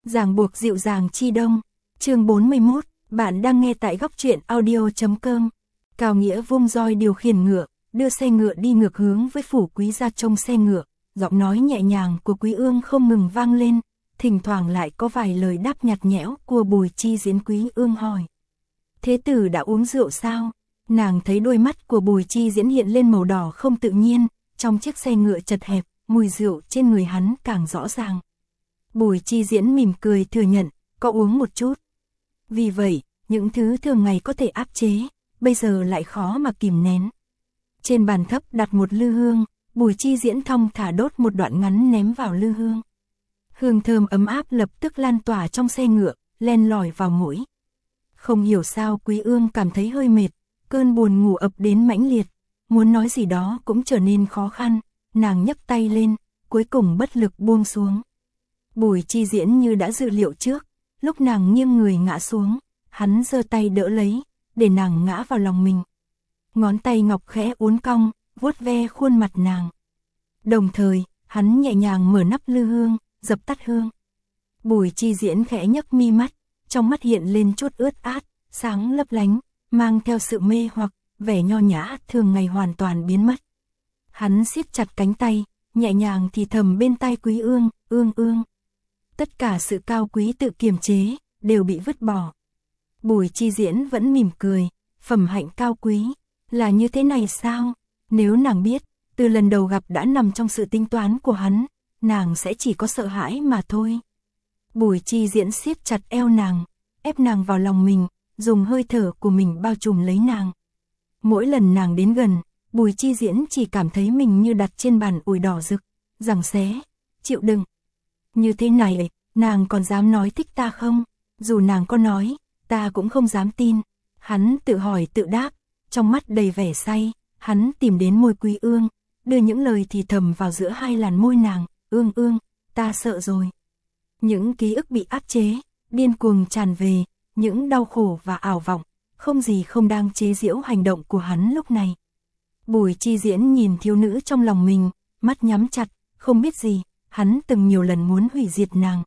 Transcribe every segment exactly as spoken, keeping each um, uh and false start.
Ràng buộc dịu dàng chi đông. Chương bốn mươi mốt, bạn đang nghe tại góc truyện audio chấm com. Cao Nghĩa vung roi điều khiển ngựa, đưa xe ngựa đi ngược hướng với Phủ Quý gia trông xe ngựa, giọng nói nhẹ nhàng của Quý Ương không ngừng vang lên, thỉnh thoảng lại có vài lời đáp nhạt nhẽo của Bùi Chi Diễn. Quý Ương hỏi: "Thế tử đã uống rượu sao?" Nàng thấy đôi mắt của Bùi Chi Diễn hiện lên màu đỏ không tự nhiên, trong chiếc xe ngựa chật hẹp, mùi rượu trên người hắn càng rõ ràng. Bùi Chi Diễn mỉm cười thừa nhận, có uống một chút. Vì vậy, những thứ thường ngày có thể áp chế, bây giờ lại khó mà kìm nén. Trên bàn thấp đặt một lư hương, Bùi Chi Diễn thong thả đốt một đoạn ngắn ném vào lư hương. Hương thơm ấm áp lập tức lan tỏa trong xe ngựa, len lỏi vào mũi. Không hiểu sao Quý Ương cảm thấy hơi mệt, cơn buồn ngủ ập đến mãnh liệt, muốn nói gì đó cũng trở nên khó khăn, nàng nhấc tay lên, cuối cùng bất lực buông xuống. Bùi Chi Diễn như đã dự liệu trước, lúc nàng nghiêng người ngã xuống, hắn giơ tay đỡ lấy, để nàng ngã vào lòng mình. Ngón tay ngọc khẽ uốn cong, vuốt ve khuôn mặt nàng. Đồng thời, hắn nhẹ nhàng mở nắp lư hương, dập tắt hương. Bùi Chi Diễn khẽ nhấc mi mắt, trong mắt hiện lên chút ướt át, sáng lấp lánh, mang theo sự mê hoặc, vẻ nho nhã thường ngày hoàn toàn biến mất. Hắn siết chặt cánh tay, nhẹ nhàng thì thầm bên tai Quý Ương: "Ương ương." Tất cả sự cao quý tự kiềm chế, đều bị vứt bỏ. Bùi Chi Diễn vẫn mỉm cười, phẩm hạnh cao quý, là như thế này sao? Nếu nàng biết, từ lần đầu gặp đã nằm trong sự tính toán của hắn, nàng sẽ chỉ có sợ hãi mà thôi. Bùi Chi Diễn siết chặt eo nàng, ép nàng vào lòng mình, dùng hơi thở của mình bao trùm lấy nàng. Mỗi lần nàng đến gần, Bùi Chi Diễn chỉ cảm thấy mình như đặt trên bàn ủi đỏ rực, giằng xé, chịu đựng. Như thế này, nàng còn dám nói thích ta không? Dù nàng có nói, ta cũng không dám tin. Hắn tự hỏi tự đáp, trong mắt đầy vẻ say, hắn tìm đến môi Quý Ương, đưa những lời thì thầm vào giữa hai làn môi nàng: "Ương ương, ta sợ rồi." Những ký ức bị áp chế, điên cuồng tràn về, những đau khổ và ảo vọng, không gì không đang chế giễu hành động của hắn lúc này. Bùi Chi Diễn nhìn thiếu nữ trong lòng mình, mắt nhắm chặt, không biết gì, hắn từng nhiều lần muốn hủy diệt nàng.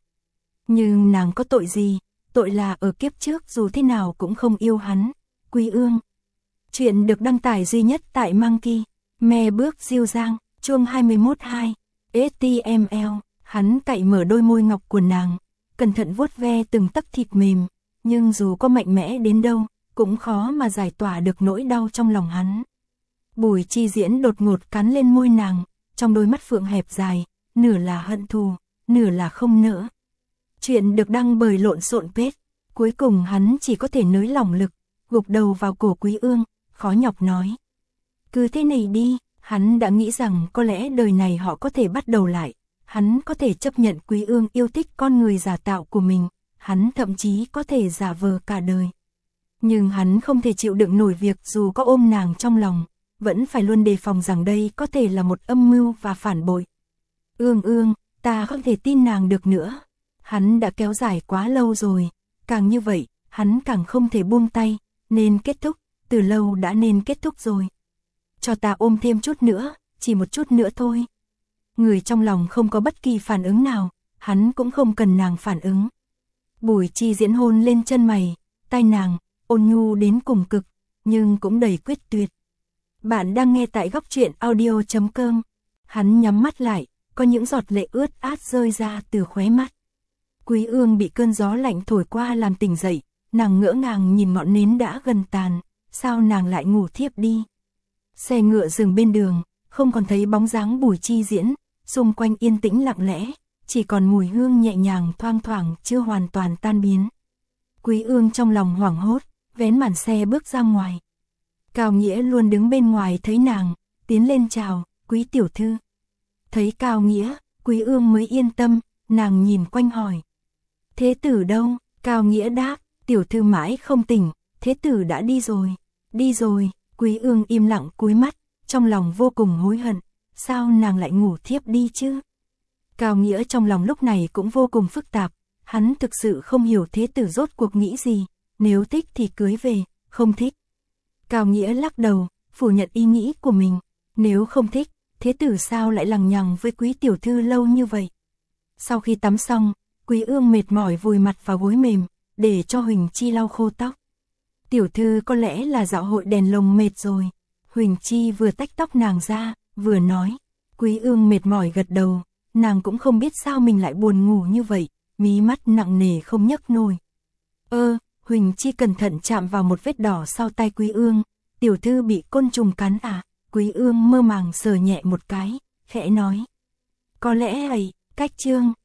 Nhưng nàng có tội gì? Tội là ở kiếp trước dù thế nào cũng không yêu hắn. Quý Ương. Chuyện được đăng tải duy nhất tại Monkey. Me bước diêu giang, chương hai mươi mốt hai. ếch ti em lờ, hắn cạy mở đôi môi ngọc của nàng, cẩn thận vuốt ve từng tấc thịt mềm, nhưng dù có mạnh mẽ đến đâu, cũng khó mà giải tỏa được nỗi đau trong lòng hắn. Bùi Chi Diễn đột ngột cắn lên môi nàng, trong đôi mắt phượng hẹp dài, nửa là hận thù, nửa là không nỡ. Chuyện được đăng bởi Lộn Xộn Page. Cuối cùng hắn chỉ có thể nới lỏng lực, gục đầu vào cổ Quý Ương, khó nhọc nói: "Cứ thế này đi." Hắn đã nghĩ rằng có lẽ đời này họ có thể bắt đầu lại, hắn có thể chấp nhận Quý Ương yêu thích con người giả tạo của mình, hắn thậm chí có thể giả vờ cả đời. Nhưng hắn không thể chịu đựng nổi việc dù có ôm nàng trong lòng, vẫn phải luôn đề phòng rằng đây có thể là một âm mưu và phản bội. "Ương ương, ta không thể tin nàng được nữa." Hắn đã kéo dài quá lâu rồi, càng như vậy, hắn càng không thể buông tay, nên kết thúc, từ lâu đã nên kết thúc rồi. "Cho ta ôm thêm chút nữa, chỉ một chút nữa thôi." Người trong lòng không có bất kỳ phản ứng nào, hắn cũng không cần nàng phản ứng. Bùi Chi Diễn hôn lên chân mày, tai nàng, ôn nhu đến cùng cực, nhưng cũng đầy quyết tuyệt. Bạn đang nghe tại góc truyện audio chấm com. Hắn nhắm mắt lại, có những giọt lệ ướt át rơi ra từ khóe mắt. Quý Ương bị cơn gió lạnh thổi qua làm tỉnh dậy, nàng ngỡ ngàng nhìn ngọn nến đã gần tàn, sao nàng lại ngủ thiếp đi. Xe ngựa dừng bên đường, không còn thấy bóng dáng Bùi Chi Diễn, xung quanh yên tĩnh lặng lẽ, chỉ còn mùi hương nhẹ nhàng thoang thoảng chưa hoàn toàn tan biến. Quý Ương trong lòng hoảng hốt, vén màn xe bước ra ngoài. Cao Nghĩa luôn đứng bên ngoài thấy nàng, tiến lên chào: "Quý tiểu thư." Thấy Cao Nghĩa, Quý Ương mới yên tâm, nàng nhìn quanh hỏi: "Thế tử đâu?" Cao Nghĩa đáp: "Tiểu thư mãi không tỉnh, thế tử đã đi rồi." "Đi rồi." Quý Ương im lặng cúi mắt, trong lòng vô cùng hối hận, sao nàng lại ngủ thiếp đi chứ? Cao Nghĩa trong lòng lúc này cũng vô cùng phức tạp, hắn thực sự không hiểu thế tử rốt cuộc nghĩ gì, nếu thích thì cưới về, không thích. Cao Nghĩa lắc đầu, phủ nhận ý nghĩ của mình, nếu không thích, thế tử sao lại lằng nhằng với quý tiểu thư lâu như vậy? Sau khi tắm xong, Quý Ương mệt mỏi vùi mặt vào gối mềm, để cho Huỳnh Chi lau khô tóc. Tiểu thư có lẽ là dạo hội đèn lồng mệt rồi. Huỳnh Chi vừa tách tóc nàng ra, vừa nói. Quý Ương mệt mỏi gật đầu, nàng cũng không biết sao mình lại buồn ngủ như vậy, mí mắt nặng nề không nhấc nổi. Ơ, Huỳnh Chi cẩn thận chạm vào một vết đỏ sau tay Quý Ương, tiểu thư bị côn trùng cắn à? Quý Ương mơ màng sờ nhẹ một cái, khẽ nói. Có lẽ ấy, cách chương.